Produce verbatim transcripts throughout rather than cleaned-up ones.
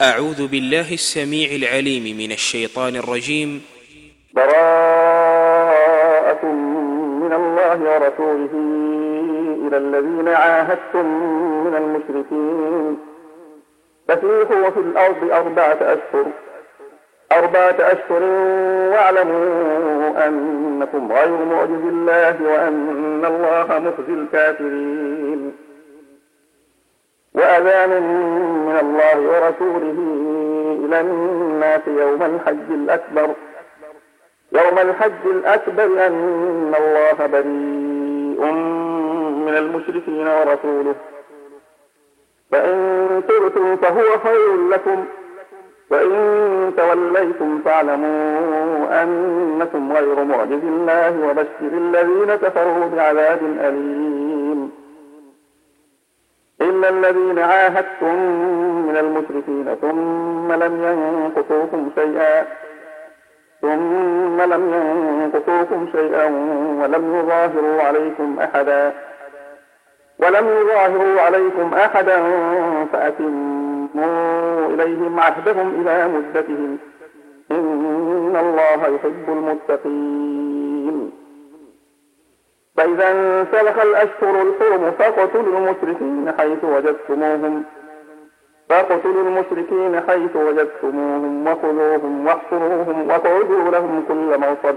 أعوذ بالله السميع العليم من الشيطان الرجيم. براءة من الله ورسوله إلى الذين عاهدتم من المشركين فسيحوا في الأرض أربعة أشهر أربعة أشهر واعلموا أنكم غير معجز الله وأن الله مخزي الكافرين. وأذان من الله ورسوله إلى الناس يوم الحج الأكبر يوم الحج الأكبر أن الله بريء من المشركين ورسوله، فإن تبتم فهو خير لكم، وإن توليتم فاعلموا أنكم غير معجز الله وبشر الذين كفروا بعذاب أليم. إلا الذين عاهدتم من المشركين ثم لم ينقصوكم شيئا ثم لم ينقصوكم شيئا ولم يظاهروا عليكم أحدا ولم يظاهروا عليكم أحدا فأتموا إليهم عهدهم إلى مدتهم، إن الله يحب المتقين. فإذا انسلخ الأشهر الحرم فاقتلوا المشركين حيث وجدتموهم فاقتلوا المشركين حيث وجدتموهم وخذوهم واحصروهم واقعدوا لهم كل مرصد،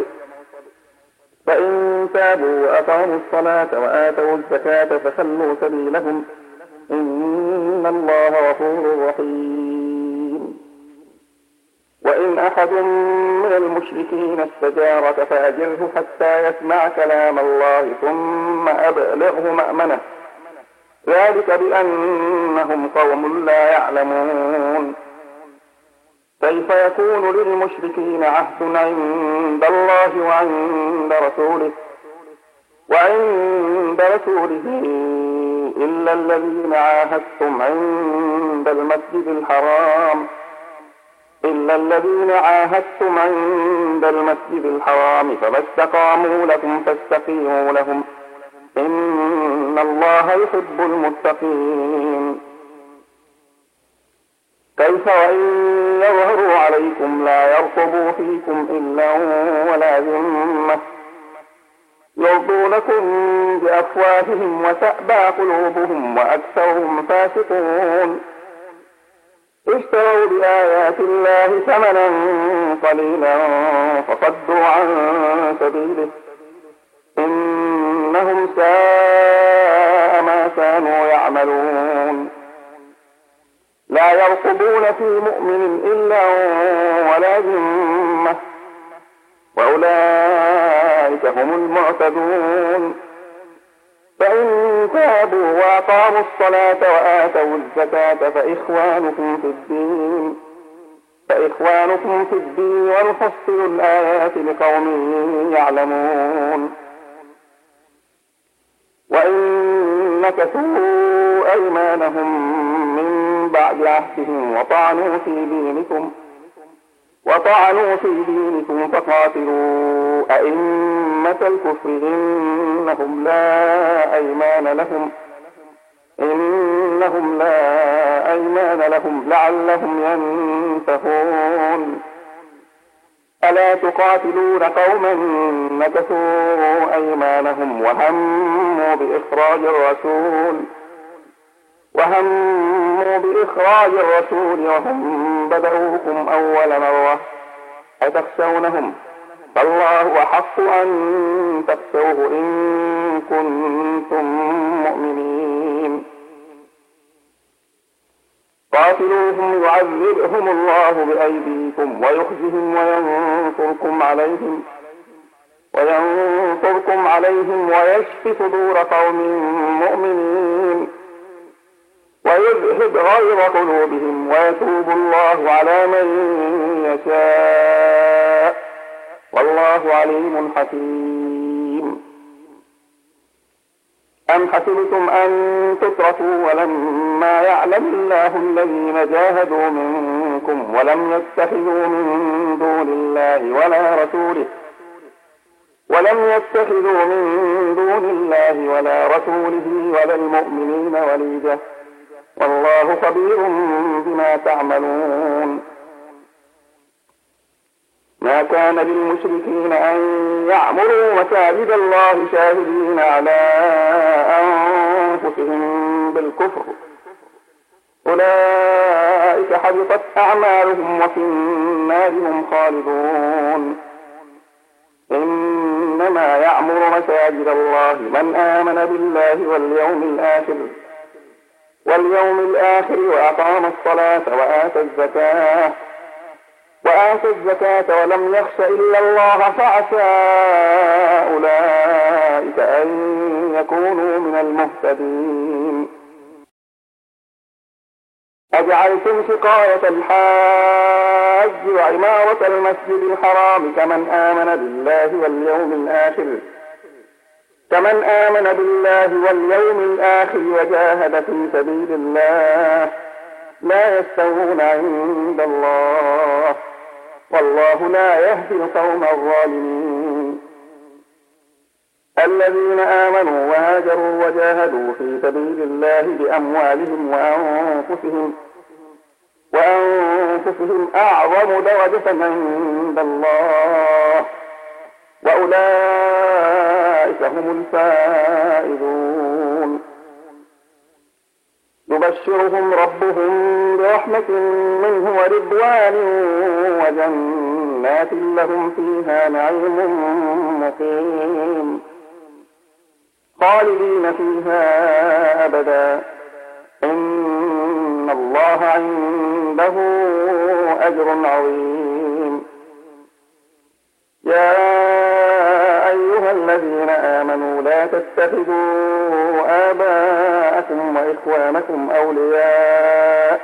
فإن تابوا وأقاموا الصلاة وآتوا الزكاة فخلوا سبيلهم، إن الله غفور رحيم. وإن أحد من المشركين استجارك فأجره حتى يسمع كلام الله ثم أبلغه مأمنه، ذلك بأنهم قوم لا يعلمون. كيف يكون للمشركين عهد عند الله وعند رسوله وعند رسوله إلا الذين عاهدتم عند المسجد الحرام إلا الذين عاهدتم عند المسجد الحرام فما استقاموا لكم فاستقيموا لهم، إن الله يحب المتقين. كيف وإن يظهروا عليكم لا يرقبوا فيكم إلا ولا ذمة يرضونكم بأفواههم وتأبى قلوبهم وأكثرهم فاسقون. اشتروا بآيات الله ثمنا قليلا فصدوا عن سبيله، إنهم ساء ما كانوا يعملون. لا يرقبون في مؤمن إلا ولا ذمة وأولئك هم المعتدون. فإن تابوا وأقاموا الصلاة وآتوا الزكاة فإخوانكم في الدين فإخوانكم في الدين ونفصل الآيات لقوم يعلمون. وإن نكثوا أيمانهم من بعد عهدهم وطعنوا في دينكم وطعنوا في دينكم فقاتلوا أئمة الكفر إنهم لا أيمان لهم إنهم لا أيمان لهم لعلهم ينتهون. ألا تقاتلون قوما نكثوا أيمانهم وهموا بإخراج الرسول وهموا بإخراج الرسول وهم بدأوكم أول مرة أتخشونهم فالله أحق أن تخشوه إن كنتم مؤمنين. قاتلوهم يعذبهم الله بأيديكم ويخزهم وينصركم عليهم وينصركم عليهم ويشف صدور قوم مؤمنين ويذهب غيظ قلوبهم ويتوب الله على من يشاء والله عليم حكيم. أم حسبتم أن تتركوا ولما يعلم الله الذين جاهدوا منكم ولم يتخذوا من دون الله ولا رسوله ولم يتخذوا من دون الله ولا رسوله ولا المؤمنين وليجة والله خبير بما تعملون. ما كان للمشركين أن يعمروا مساجد الله شاهدين على أنفسهم بالكفر، أولئك حبطت أعمالهم وفي النار هم خالدون. إنما يعمر مساجد الله من آمن بالله واليوم الآخر واليوم الآخر وأقام الصلاة وآتى الزكاة وآتى الزكاة ولم يخش إلا الله فعسى أولئك أن يكونوا من المهتدين. أجعلتم سقاية الحاج وعمارة المسجد الحرام كمن آمن بالله واليوم الآخر كمن آمن بالله واليوم الآخر وجاهد في سبيل الله لا يستوون عند الله والله لا يهدي القوم الظالمين. الذين آمنوا وهاجروا وجاهدوا في سبيل الله بأموالهم وأنفسهم وأنفسهم أعظم درجة عند الله وأولئك هم الفائزون. يبشرهم ربهم برحمة منه ورضوان وجنات لهم فيها نعيم مقيم خالدين فيها أبدا إن الله عنده أجر عظيم. يا أيها الذين آمنوا لا تتخذوا آباءكم وإخوانكم أولياء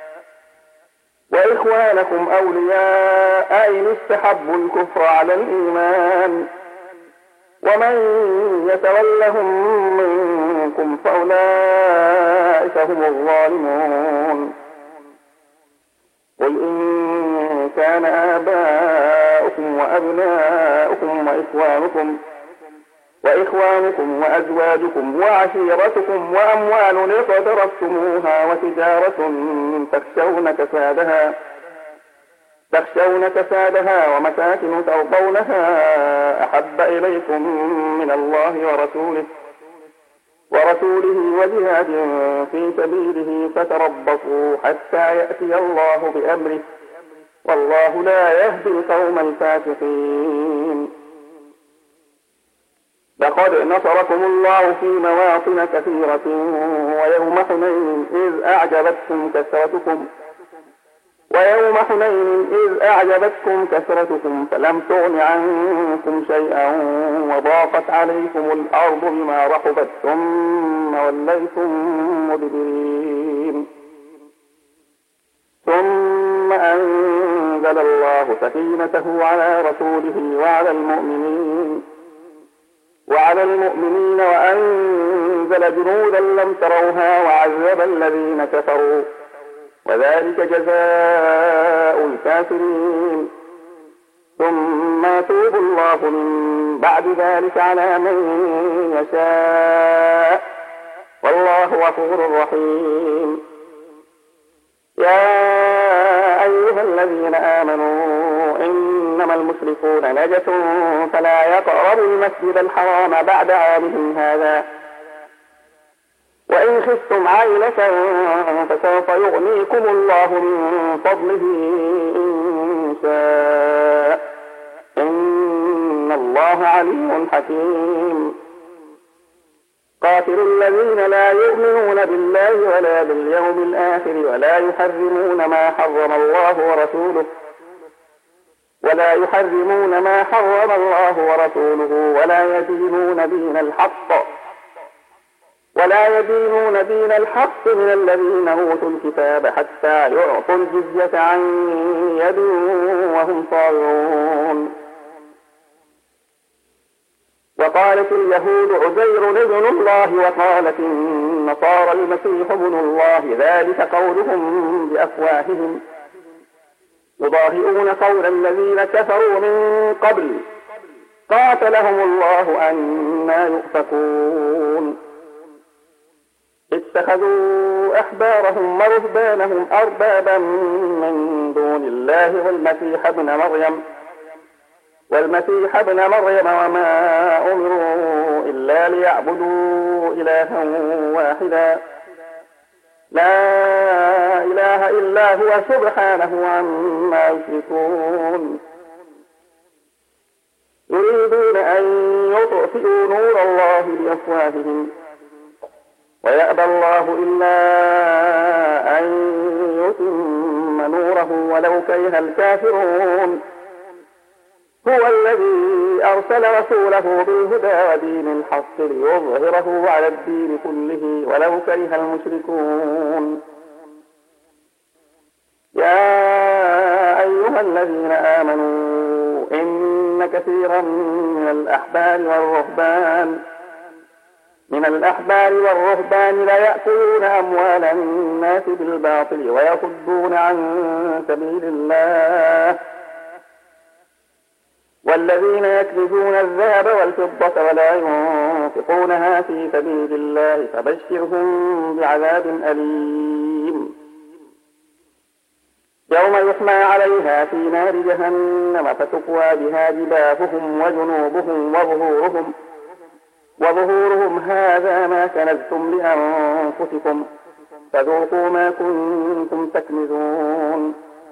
وإخوانكم أولياء إن استحبوا الكفر على الإيمان ومن يتولهم منكم فأولئك هم الظالمون. قل إن كان آباؤكم وأبناؤكم وإخوانكم وإخوانكم وأزواجكم وعشيرتكم وأموال اقترفتموها وتجارة تخشون كسادها تخشون كسادها ومساكن ترضونها أحب إليكم من الله ورسوله ورسوله وجهاد في سبيله فتربصوا حتى يأتي الله بأمره والله لا يهدي القوم الفاسقين. لقد نصركم الله في مواطن كثيرة ويوم حنين إذ أعجبتكم كثرتكم ويوم حنين إذ أعجبتكم كثرتكم فلم تغن عنكم شيئا وضاقت عليكم الأرض بما رحبت ثم وليتم مدبرين. ثم أنزل الله سكينته على رسوله وعلى المؤمنين وعلى المؤمنين وأنزل جنودا لم تروها وعذب الذين كفروا وذلك جزاء الكافرين. ثم يتوب الله من بعد ذلك على من يشاء والله غفور رحيم. يا أيها الذين آمنوا إنما المشركون نجس فلا يقربوا المسجد الحرام بعد عامهم هذا وإن خفتم عيلة فسوف يغنيكم الله من فضله إن شاء إن الله عليم حكيم. قاتلوا الذين لا يؤمنون بالله ولا باليوم الآخر ولا يحرمون ما حرم الله ورسوله ولا يحرمون ما حرم الله ورسوله ولا يدينون دين الحق ولا يدينون دين الحق من الذين أوتوا الكتاب حتى يعطوا الجزية عن يد وهم صاغرون. وقالت اليهود عزير ابن الله وقالت النصارى المسيح ابن الله ذلك قولهم بأفواههم يضاهئون قول الذين كفروا من قبل قاتلهم الله أنى يؤفكون. اتخذوا أحبارهم ورهبانهم أربابا من دون الله والمسيح ابن مريم والمسيح ابن مريم وما أمروا إلا ليعبدوا إلها واحدا لا إله إلا هو سبحانه عما يشركون يريدون أن يطفئوا نور الله بأفواههم ويأبى الله إلا أن يتم نوره ولو كره الكافرون هو الذي أرسل رسوله بالهدى ودين الحق ليظهره على الدين كله ولو كره المشركون يا أيها الذين آمنوا إن كثيرا من الأحبار والرهبان من الأحبار والرهبان ليأكلون أموال الناس بالباطل ويصدون عن سبيل الله والذين يكنزون الذهب والفضة ولا ينفقونها في سبيل الله فبشرهم بعذاب أليم يوم يحمى عليها في نار جهنم فتكوى بها جباههم وجنوبهم وظهورهم وظهورهم هذا ما كنزتم لأنفسكم فذوقوا ما كنتم تكنزون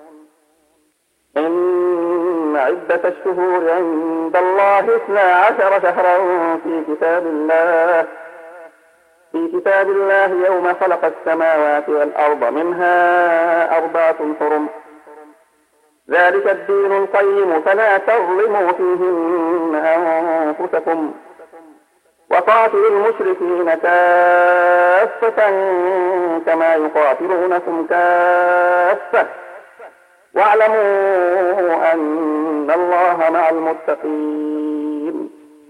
إن عدة الشهور عند الله اثنا عشر شهرا في كتاب الله في كتاب الله يوم خلق السماوات والأرض منها أربعة حرم ذلك الدين القيم فلا تظلموا فيهن أنفسكم وقاتلوا المشركين كافة كما يقاتلونكم كافة واعلموا أن الله مع المتقين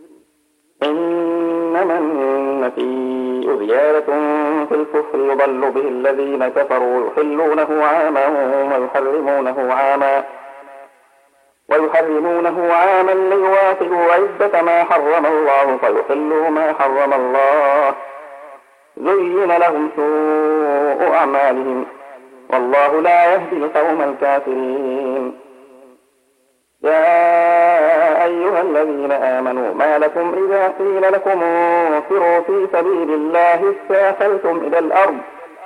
إنما النسيء زيادة في الكفر يضل به الذين كفروا يحلونه عاما ويحرمونه عاما ويحرمونه عاما ليواطئوا عدة ما حرم الله فيحلوا ما حرم الله زين لهم سوء أعمالهم والله لا يهدي القوم الكافرين يا أيها الذين آمنوا ما لكم إذا قيل لكم انفروا في سبيل الله استاثلتم إلى الأرض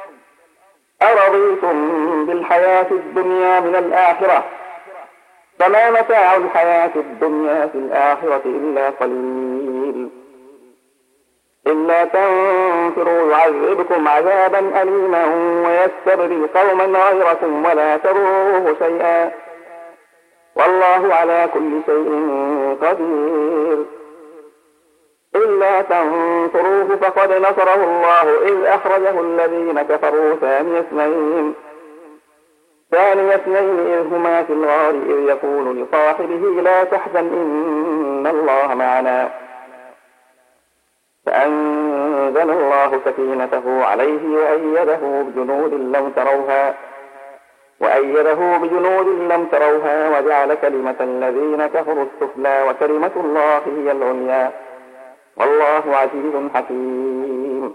أرضيتم بالحياة الدنيا من الآخرة فما متاع الحياة الدنيا في الآخرة إلا قليل إلا تنفروا يعذبكم عذابا أليما ويستبدل قوما غيركم ولا تضروه شيئا والله على كل شيء قدير إلا تنصروه فقد نصره الله إذ أخرجه الذين كفروا ثاني اثنين ثاني اثنين إذ هما في الغار إذ يقول لصاحبه لا تحزن إن الله معنا فأنزل الله سكينته عليه وأيده بجنود لم تروها وأيده بجنود لم تروها وجعل كلمة الذين كفروا السفلى وكلمة الله هي العليا والله عزيز حكيم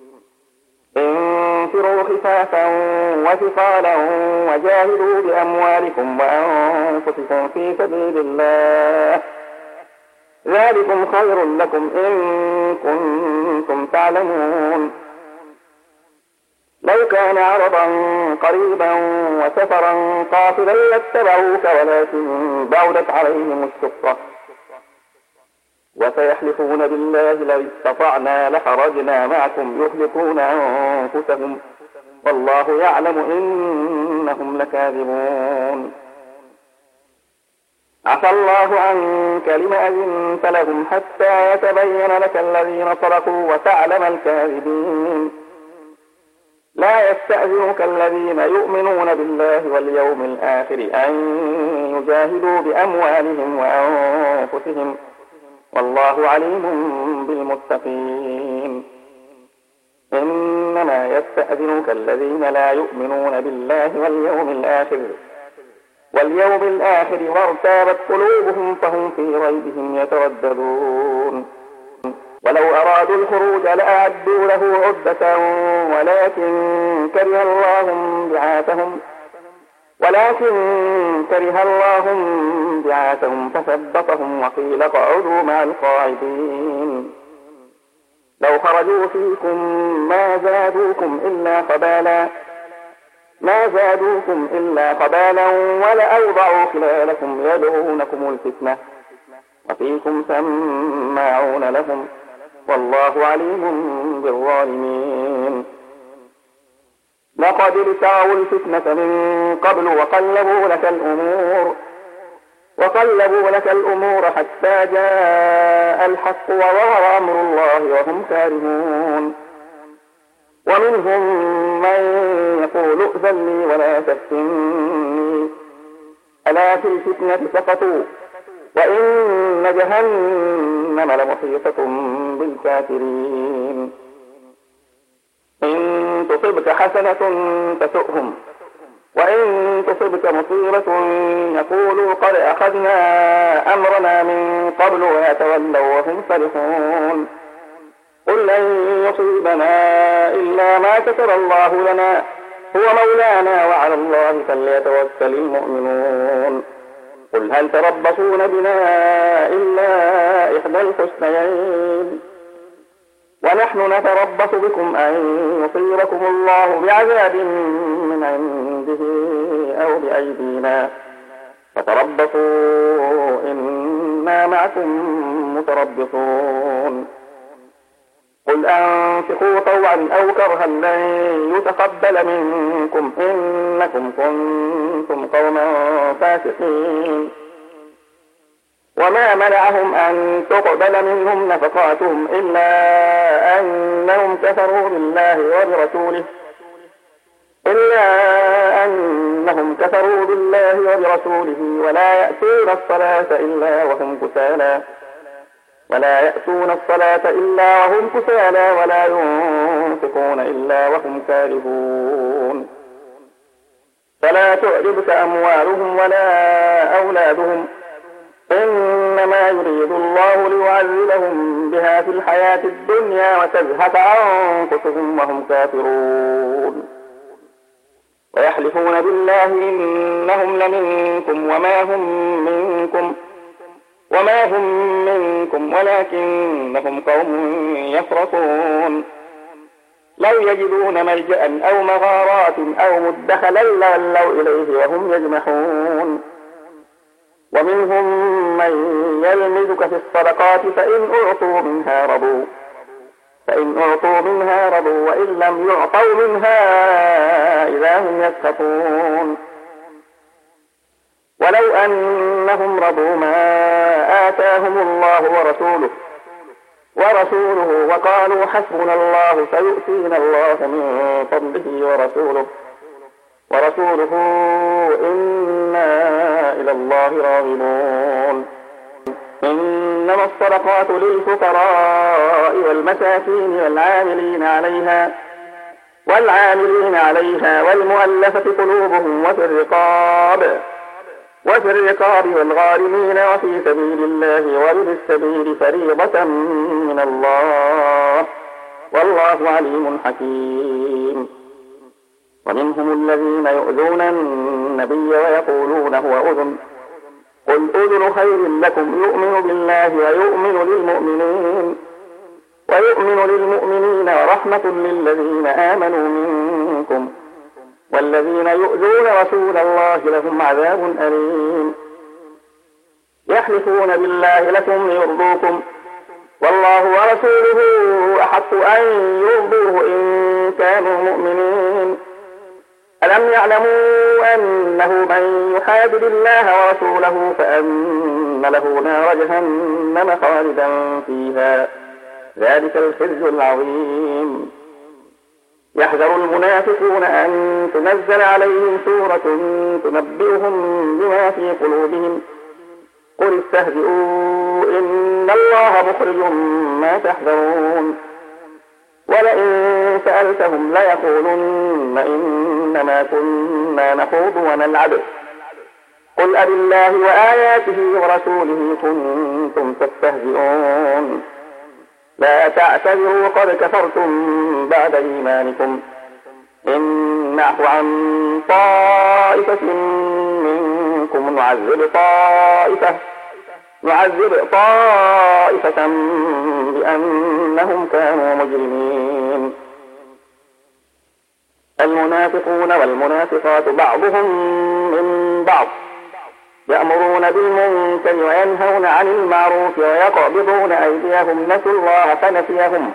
انفروا خفافا وثقالا وجاهدوا بأموالكم وأنفسكم في سبيل الله ذلكم خير لكم إن كنتم تعلمون لو كان عرضا قريبا وسفرا قاصدا لاتبعوك ولكن بعدت عليهم الشقة وسيحلفون بالله لو استطعنا لخرجنا معكم يهلكون أنفسهم والله يعلم إنهم لكاذبون عفى الله عنك لم أذنت لهم حتى يتبين لك الذين صدقوا وتعلم الكاذبين لا يستأذنك الذين يؤمنون بالله واليوم الآخر أن يجاهدوا بأموالهم وأنفسهم والله عليم بالمتقين إنما يستأذنك الذين لا يؤمنون بالله واليوم الآخر واليوم الآخر وارتابت قلوبهم فهم في ريبهم يترددون ولو أرادوا الخروج لأعدوا له عدة ولكن كره الله بعاثهم ولكن كره الله بعاثهم فثبطهم وقيل اقعدوا مع القاعدين. لو خرجوا فيكم ما زادوكم إلا خبالا ما زادوكم إلا خبالا ولأوضعوا خلالكم يبغونكم الفتنة وفيكم سماعون لهم والله عليم بالظالمين. لقد ابتغوا الفتنة من قبل وقلبوا لك الأمور وقلبوا لك الأمور حتى جاء الحق وظهر أمر الله وهم كارهون. ومنهم من يقول ائذن لي ولا تفتني ألا في الفتنة سقطوا وإن جهنم لمحيطة بالكافرين. إن تصبك حسنة تسؤهم وإن تصبك مصيبة يقولوا قد أخذنا أمرنا من قبل ويتولوا وهم فرحون. قل لن يصيبنا إلا ما كتب الله لنا هو مولانا وعلى الله فليتوكل المؤمنون. قل هل تربصون بنا إلا إحدى الحسنيين ونحن نتربص بكم أن يصيبكم الله بعذاب من عنده أو بأيدينا فتربصوا إنا معكم متربصون. قل أنفقوا طوعا أو كرها لن يتقبل منكم إنكم كنتم قوما فاسقين. وما منعهم أن تقبل منهم نفقاتهم إلا أنهم كفروا بالله وبرسوله إلا أنهم كفروا بالله وبرسوله ولا يأتون الصلاة إلا وهم كسالى ولا يأتون الصلاة إلا وهم كسالى ولا ينفقون إلا وهم كارهون. فلا تعجبك أموالهم ولا أولادهم إنما يريد الله ليعذبهم بها في الحياة الدنيا وتزهق أنفسهم وهم كافرون. ويحلفون بالله إنهم لمنكم وما هم منكم وما هم منكم ولكنهم قوم يفرقون. لو يجدون ملجأ أو مغارات أو مدخلا لولوا إليه وهم يجمحون. ومنهم من يلمزك في الصدقات فإن أعطوا منها رضوا فإن أعطوا منها رضوا وإن لم يعطوا منها إذا هم يسخطون. ولو أنهم رضوا ما آتاهم الله ورسوله ورسوله وقالوا حسبنا الله سيؤتينا الله من فضله ورسوله ورسوله إنا إلى الله راغبون. إنما الصدقات للفقراء والمساكين والعاملين عليها والعاملين عليها والمؤلفة قلوبهم وفي الرقاب وفي الرقاب والغارمين وفي سبيل الله وابن السبيل فريضة من الله والله عليم حكيم. ومنهم الذين يؤذون النبي ويقولون هو أذن قل أذن خير لكم يؤمن بالله ويؤمن للمؤمنين ويؤمن للمؤمنين ورحمة للذين آمنوا منكم والذين يؤذون رسول الله لهم عذاب أليم. يحلفون بالله لكم ليرضوكم والله ورسوله أحق أن يرضوه إن كانوا مؤمنين. ألم يعلموا أنه من يحادد الله ورسوله فأن له نار جهنم خالدا فيها ذلك الخزي العظيم. يحذر المنافقون أن تنزل عليهم سورة تنبئهم بما في قلوبهم قل استهزئوا إن الله مخرج ما تحذرون. ولئن سألتهم ليقولن إنما كنا نخوض ونلعب قل أبالله وآياته ورسوله كنتم تستهزئون. لا تعتذروا قد كفرتم بعد إيمانكم إن نعف عن طائفة منكم نعذب طائفة نعذب طائفة بأنهم كانوا مجرمين. المنافقون والمنافقات بعضهم من بعض يأمرون بالمنكر وينهون عن المعروف ويقبضون أيديهم نسوا الله فنسيهم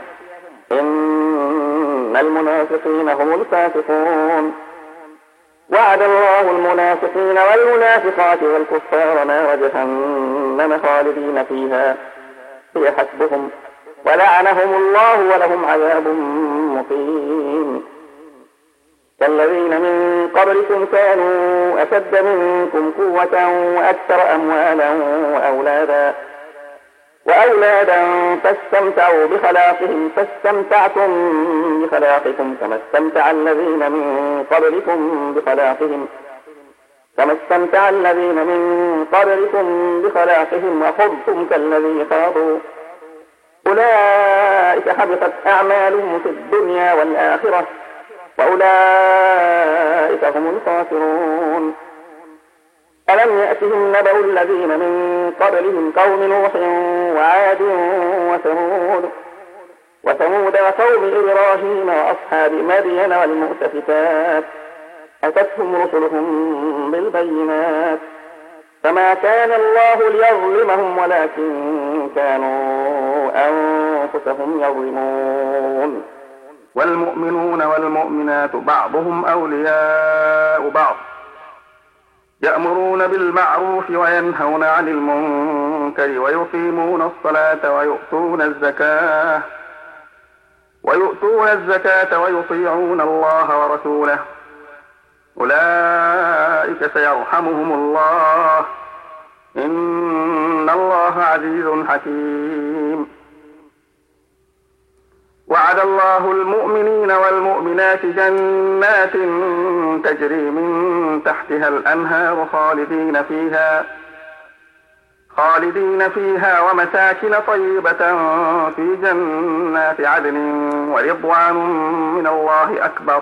إن المنافقين هم الفاسقون. وعد الله المنافقين والمنافقات والكفار نار جهنم خالدين فيها هي حسبهم ولعنهم الله ولهم عذاب مقيم. كالذين من قبلكم كانوا أشد منكم قوة وأكثر أموالا وأولادا وأولادا فاستمتعوا بخلاقهم فاستمتعتم بخلاقكم كما استمتع الذين من قبلكم بخلاقهم كما استمتع الذين من قبلكم بخلاقهم وخضتم كالذي خاضوا أولئك حبطت أعمالهم في الدنيا والآخرة وأولئك هم الخاسرون. ألم يأتهم نبأ الذين من قبلهم قوم نوح وعاد وثمود وثمود وقوم إبراهيم وأصحاب مدين والمؤتفكات أتتهم رسلهم بالبينات فما كان الله ليظلمهم ولكن كانوا أنفسهم يظلمون. والمؤمنون والمؤمنات بعضهم أولياء بعض يأمرون بالمعروف وينهون عن المنكر ويقيمون الصلاة ويؤتون الزكاة ويؤتون الزكاة ويطيعون الله ورسوله أولئك سيرحمهم الله إن الله عزيز حكيم. وعد الله المؤمنين والمؤمنات جنات تجري من تحتها الأنهار خالدين فيها خالدين فيها ومساكن طيبة في جنات عدن ورضوان من الله أكبر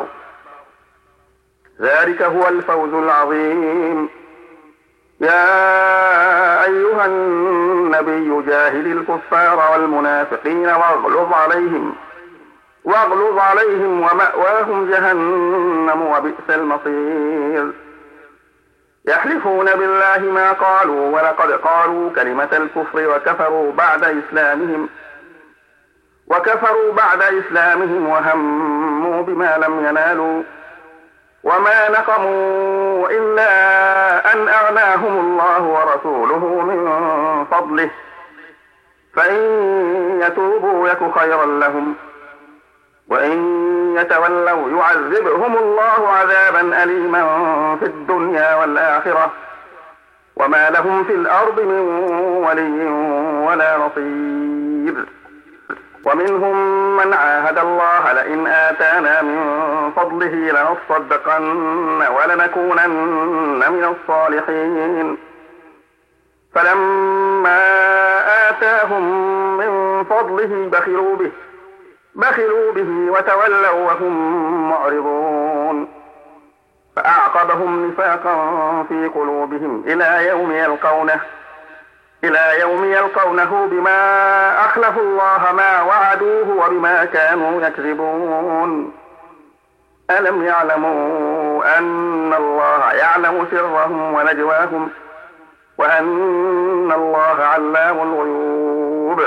ذلك هو الفوز العظيم. يا أيها النبي جاهد الكفار والمنافقين واغلظ عليهم واغلظ عليهم ومأواهم جهنم وبئس المصير. يحلفون بالله ما قالوا ولقد قالوا كلمة الكفر وكفروا بعد إسلامهم وكفروا بعد إسلامهم وهموا بما لم ينالوا وما نقموا إلا أن أغناهم الله ورسوله من فضله فإن يتوبوا يك خيرا لهم وإن يتولوا يعذبهم الله عذابا أليما في الدنيا والآخرة وما لهم في الأرض من ولي ولا نصير. ومنهم من عاهد الله لئن آتانا من فضله لنصدقن ولنكونن من الصالحين فلما آتاهم من فضله بخلوا به بخلوا به وتولوا وهم معرضون فأعقبهم نفاقا في قلوبهم إلى يوم يلقونه إلى يوم يلقونه بما أخلفوا الله ما وعدوه وبما كانوا يكذبون. ألم يعلموا أن الله يعلم سرهم ونجواهم وأن الله علام الغيوب.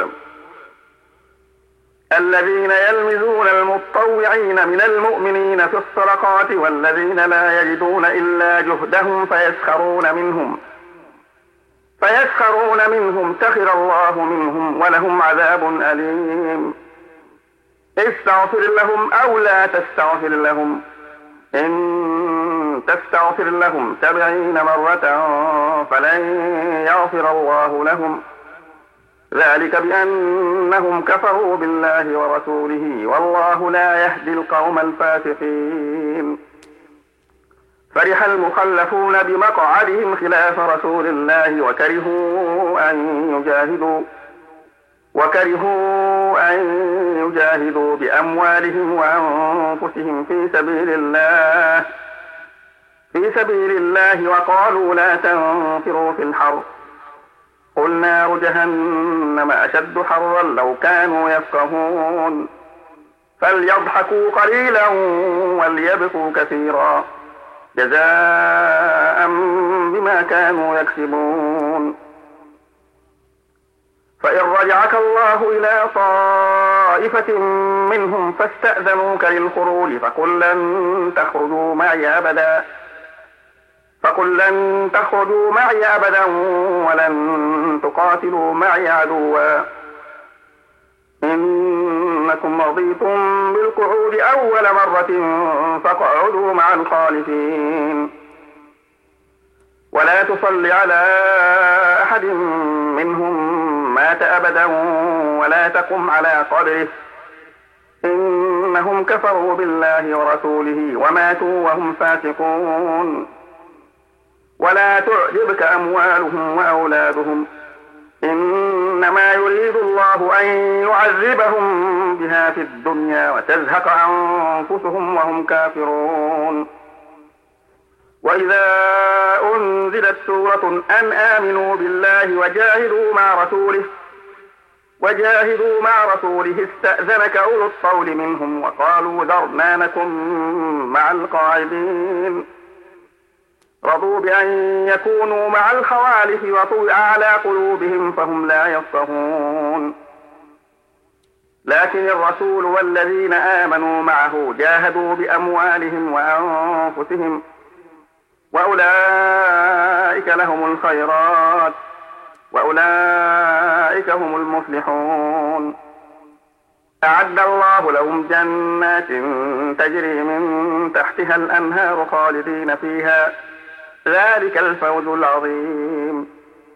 الذين يلمزون المتطوعين من المؤمنين في الصدقات والذين لا يجدون إلا جهدهم فيسخرون منهم فيسخرون منهم سخر الله منهم ولهم عذاب أليم. استغفر لهم أو لا تستغفر لهم إن تستغفر لهم سبعين مرة فلن يغفر الله لهم ذلك بأنهم كفروا بالله ورسوله والله لا يهدي القوم الفاسقين. فرح المخلفون بمقعدهم خلاف رسول الله وكرهوا أن يجاهدوا وكرهوا أن يجاهدوا بأموالهم وأنفسهم في سبيل الله في سبيل الله وقالوا لا تنفروا في الحر قل نار جهنم أشد حرا لو كانوا يفقهون فليضحكوا قليلا وليبكوا كثيرا جزاء بما كانوا يكسبون فإن رجعك الله إلى طائفة منهم فاستأذنوك للخروج فقل لن تخرجوا معي أبدا فقل لن تخرجوا معي أبدا ولن تقاتلوا معي عدوا إنكم رضيتم بالقعود أول مرة فاقعدوا مع الخالفين ولا تصل على أحد منهم مات أبدا ولا تقم على قبره إنهم كفروا بالله ورسوله وماتوا وهم فاسقون ولا تعجبك أموالهم وأولادهم إنما يريد الله أن يعذبهم بها في الدنيا وتزهق أنفسهم وهم كافرون وإذا أنزلت سورة أن آمنوا بالله وجاهدوا مع رسوله وجاهدوا مع رسوله استأذنك أولو الطول منهم وقالوا ذرنا نكن مع القاعدين رضوا بأن يكونوا مع الخوالف وطبع على قلوبهم فهم لا يفقهون لكن الرسول والذين آمنوا معه جاهدوا بأموالهم وأنفسهم وأولئك لهم الخيرات وأولئك هم المفلحون أعد الله لهم جنات تجري من تحتها الأنهار خالدين فيها ذلك الفوز العظيم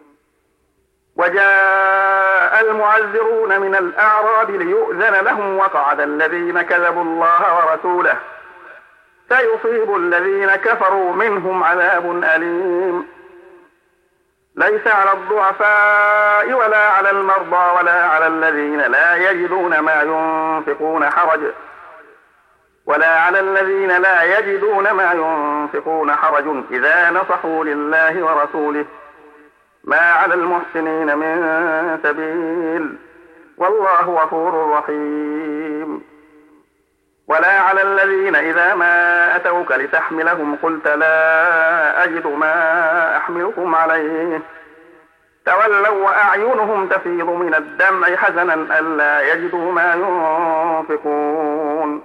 وجاء المعذرون من الأعراب ليؤذن لهم وقعد الذين كذبوا الله ورسوله سيصيب الذين كفروا منهم عذاب أليم ليس على الضعفاء ولا على المرضى ولا على الذين لا يجدون ما ينفقون حرج ولا على الذين لا يجدون ما ينفقون حرج إذا نصحوا لله ورسوله ما على المحسنين من سبيل والله غفور رحيم ولا على الذين إذا ما أتوك لتحملهم قلت لا أجد ما أحملكم عليه تولوا وأعينهم تفيض من الدمع حزنا ألا يجدوا ما ينفقون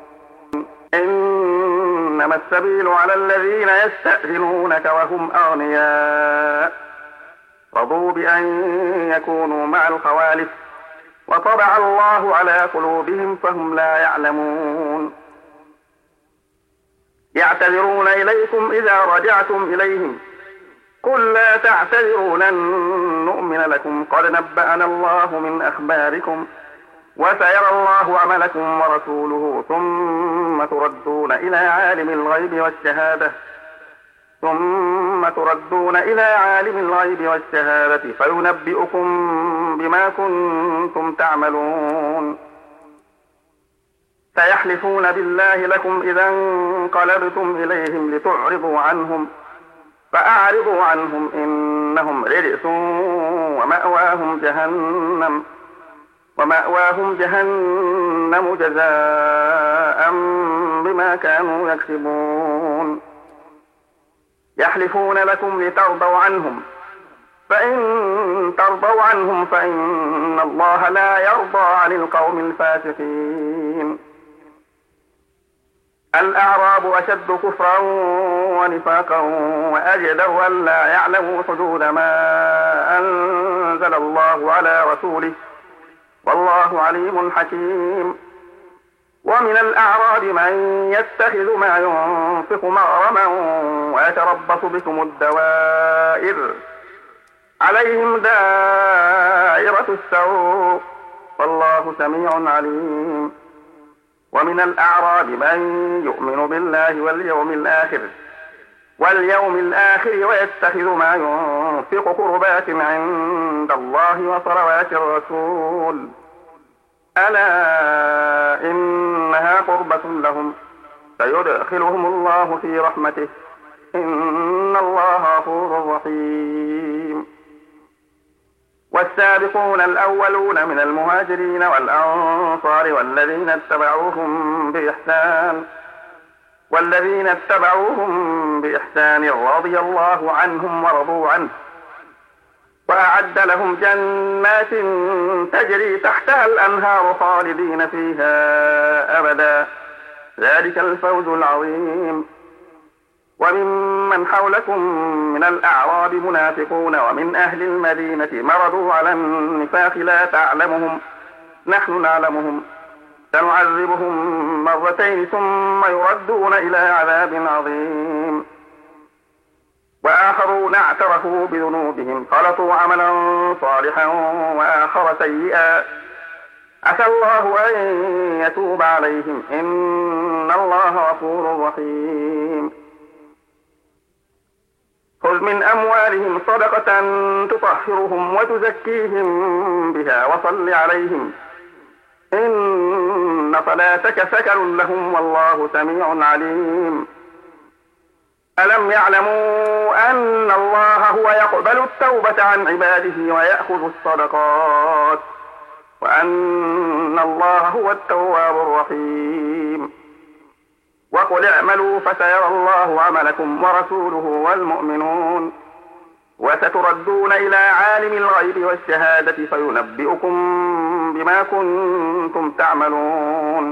إنما السبيل على الذين يستأذنونك وهم أغنياء رضوا بأن يكونوا مع الخوالف وطبع الله على قلوبهم فهم لا يعلمون يعتذرون إليكم إذا رجعتم إليهم قل لا تعتذروا لن نؤمن لكم قد نبأنا الله من أخباركم وسيرى الله عملكم ورسوله ثم تردون إلى عالم الغيب والشهادة ثم تردون إلى عالم الغيب والشهادة فينبئكم بما كنتم تعملون سيحلفون بالله لكم إذا انقلبتم إليهم لتعرضوا عنهم فأعرضوا عنهم إنهم رجس ومأواهم جهنم ومأواهم جهنم جزاء بما كانوا يكسبون يحلفون لكم لترضوا عنهم فإن ترضوا عنهم فإن الله لا يرضى عن القوم الفاسقين الأعراب أشد كفرا ونفاقا وأجدر أن لا يعلموا حدود ما أنزل الله على رسوله والله عليم حكيم ومن الأعراب من يتخذ ما ينفق مغرما ويتربص بكم الدوائر عليهم دائرة السوء والله سميع عليم ومن الأعراب من يؤمن بالله واليوم الآخر واليوم الآخر ويتخذ ما ينفق قربات عند الله وصلوات الرسول ألا إنها قربة لهم سيدخلهم الله في رحمته إن الله غفور رحيم. والسابقون الأولون من المهاجرين والأنصار والذين اتبعوهم بإحسان والذين اتبعوهم بإحسان رضي الله عنهم ورضوا عنه وأعد لهم جنات تجري تحتها الأنهار خالدين فيها أبدا ذلك الفوز العظيم. وممن حولكم من الأعراب منافقون ومن أهل المدينة مرضوا على النفاق لا تعلمهم نحن نعلمهم سنعذبهم مرتين ثم يردون إلى عذاب عظيم. وآخرون اعترفوا بذنوبهم خلطوا عملا صالحا وآخر سيئا عسى الله أن يتوب عليهم إن الله غفور رحيم. خذ من أموالهم صدقة تطهرهم وتزكيهم بها وصل عليهم إن صلاتك سكن لهم والله سميع عليم. ألم يعلموا أن الله هو يقبل التوبة عن عباده ويأخذ الصدقات وأن الله هو التواب الرحيم. وقل اعملوا فسيرى الله عملكم ورسوله والمؤمنون وستردون إلى عالم الغيب والشهادة فينبئكم بما كنتم تعملون.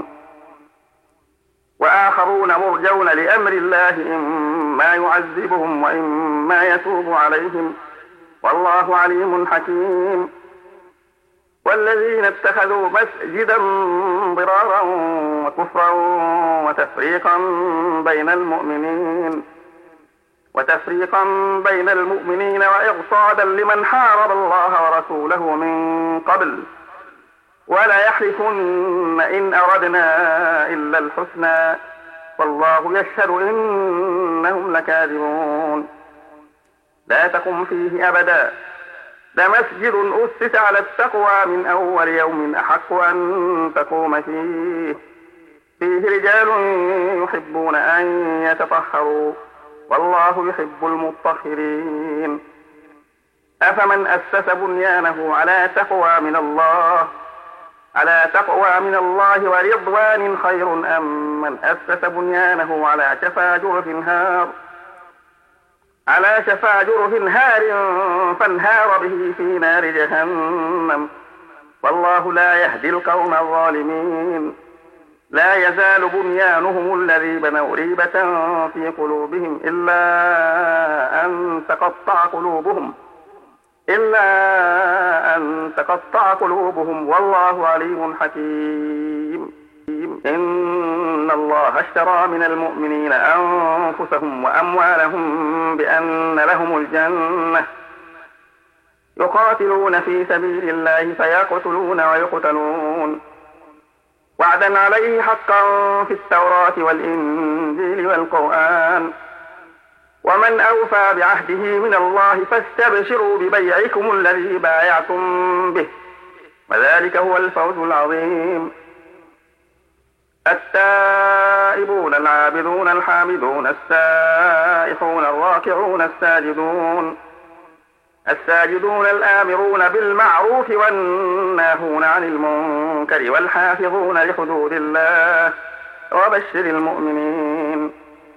وآخرون مرجون لأمر الله إما يعذبهم وإما يتوب عليهم والله عليم حكيم. والذين اتخذوا مسجدا ضرارا وكفرا وتفريقا بين المؤمنين وتفريقا بين المؤمنين وإرصادا لمن حارب الله ورسوله من قبل ولا يحلفن إن أردنا إلا الحسنى والله يشهد إنهم لكاذبون. لا تقم فيه أبدا لمسجد أسس على التقوى من أول يوم أحق أن تقوم فيه فيه رجال يحبون أن يتطهروا والله يحب المطهرين. أفمن أسس بنيانه على تقوى من الله على تقوى من الله ورضوان خير أم من أسس بنيانه على شفا جرف هار على شفا جرف هار فانهار به في نار جهنم والله لا يهدي القوم الظالمين. لا يزال بنيانهم الذي بنوا ريبة في قلوبهم إلا أن تقطع قلوبهم إلا أن تقطع قلوبهم والله عليم حكيم. إن الله اشترى من المؤمنين أنفسهم وأموالهم بأن لهم الجنة يقاتلون في سبيل الله فيقتلون ويقتلون وعدا عليه حقا في التوراة والإنجيل والقرآن ومن أوفى بعهده من الله فاستبشروا ببيعكم الذي بايعتم به وذلك هو الفوز العظيم. التائبون العابدون الحامدون السائحون الراكعون الساجدون الساجدون الآمرون بالمعروف والناهون عن المنكر والحافظون لحدود الله وبشر المؤمنين.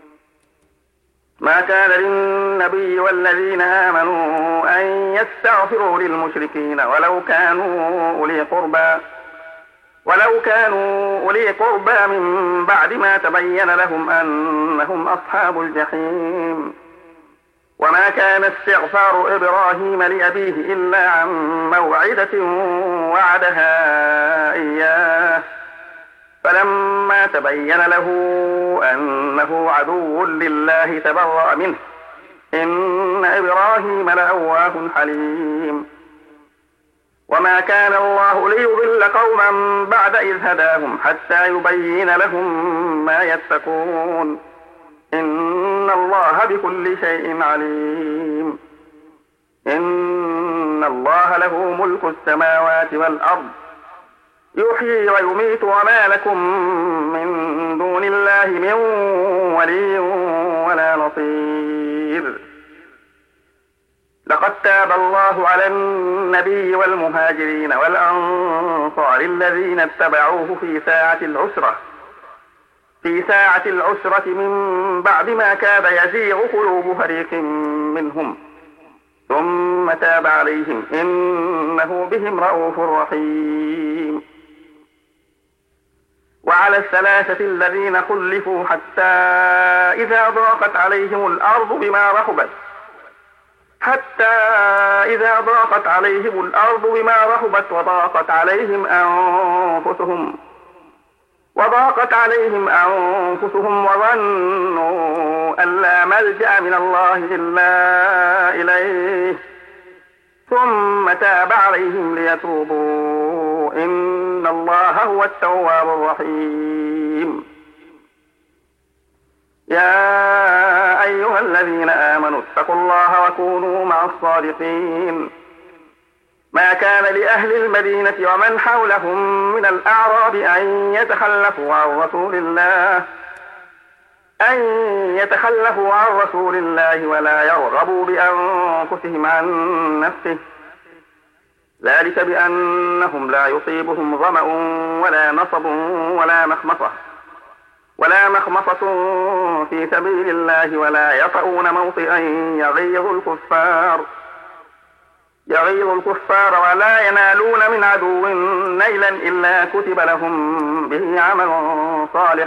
ما كان للنبي والذين آمنوا أن يستغفروا للمشركين ولو كانوا أولي قربى ولو كانوا أولي قربى من بعد ما تبين لهم أنهم أصحاب الجحيم. وما كان استغفار إبراهيم لأبيه إلا عن موعدة وعدها إياه فلما تبين له أنه عدو لله تبرأ منه إن إبراهيم لأواه حليم. وما كان الله ليضل قوما بعد إذ هداهم حتى يبين لهم ما يتقون إن الله بكل شيء عليم. إن الله له ملك السماوات والأرض يحيي ويميت وما لكم من دون الله من ولي ولا نصير. لقد تاب الله على النبي والمهاجرين والأنصار الذين اتبعوه في ساعة العسرة في ساعة العسرة من بعد ما كاد يزيغ قلوب فريق منهم ثم تاب عليهم إنه بهم رءوف رحيم. وعلى الثلاثة الذين خلفوا حتى إذا ضاقت عليهم الأرض بما رحبت حتى إذا ضاقت عليهم الأرض بما رحبت وضاقت عليهم أنفسهم وضاقت عليهم أنفسهم وظنوا أن لا ملجأ من الله إلا إليه ثم تاب عليهم ليتوبوا إن الله هو التواب الرحيم. يا أيها الذين آمنوا اتقوا الله وكونوا مع الصادقين. ما كان لأهل المدينة ومن حولهم من الأعراب أن يتخلفوا عن رسول الله أن يتخلفوا عن رسول الله ولا يرغبوا بأنفسهم عن نفسه ذلك بأنهم لا يصيبهم ظمأ ولا نصب ولا مخمصة ولا مخمصة في سبيل الله ولا يطؤون موطئا يغيظ الكفار يغيظ الكفار ولا ينالون من عدو نيلا إلا كتب لهم به عمل صالح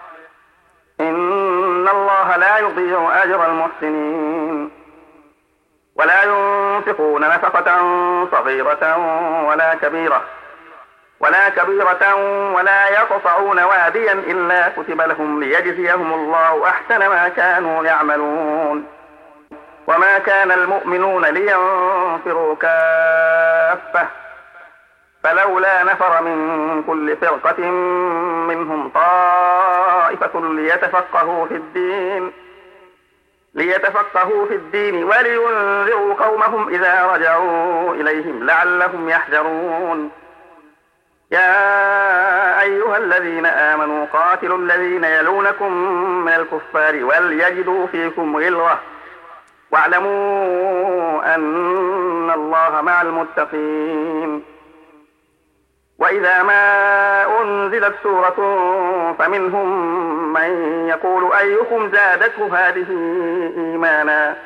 إن الله لا يضيع أجر المحسنين. ولا ينفقون نفقة صغيرة ولا كبيرة ولا كبيرة ولا يقطعون واديا إلا كتب لهم ليجزيهم الله أحسن ما كانوا يعملون. وما كان المؤمنون لينفروا كافة فلولا نفر من كل فرقة منهم طائفة ليتفقهوا في الدين ليتفقهوا في الدين ولينذروا قومهم إذا رجعوا إليهم لعلهم يحذرون. يا أيها الذين آمنوا قاتلوا الذين يلونكم من الكفار وليجدوا فيكم غلظة واعلموا أن الله مع المتقين. وإذا ما أنزلت سورة فمنهم من يقول أيكم زادته هذه إيمانا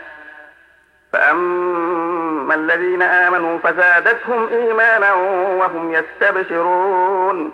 فأما الذين آمنوا فزادتهم إيمانا وهم يستبشرون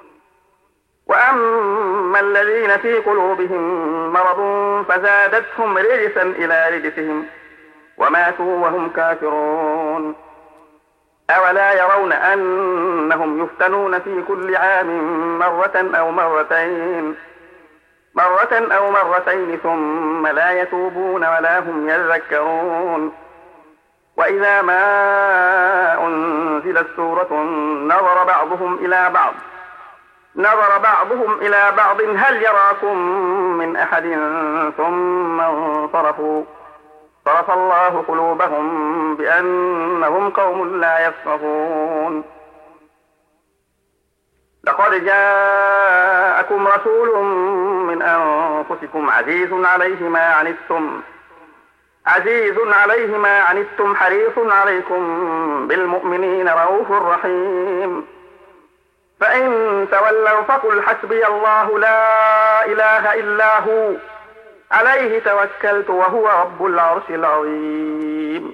وأما الذين في قلوبهم مرض فزادتهم رجسا إلى رجسهم وماتوا وهم كافرون. أولا يرون أنهم يفتنون في كل عام مرة أو مرتين مرة أو مرتين ثم لا يتوبون ولا هم يذكرون. وإذا ما أنزلت سورة نظر بعضهم إلى بعض نظر بعضهم إلى بعض هل يراكم من أحد ثم انصرفوا صرف الله قلوبهم بأنهم قوم لا يفقهون. لقد جاءكم رسول من أنفسكم عزيز عليه ما عنتم عزيز عليه ما عنتم حريص عليكم بالمؤمنين رؤوف رحيم. فإن تولوا فقل حسبي الله لا إله إلا هو عليه توكلت وهو رب العرش العظيم.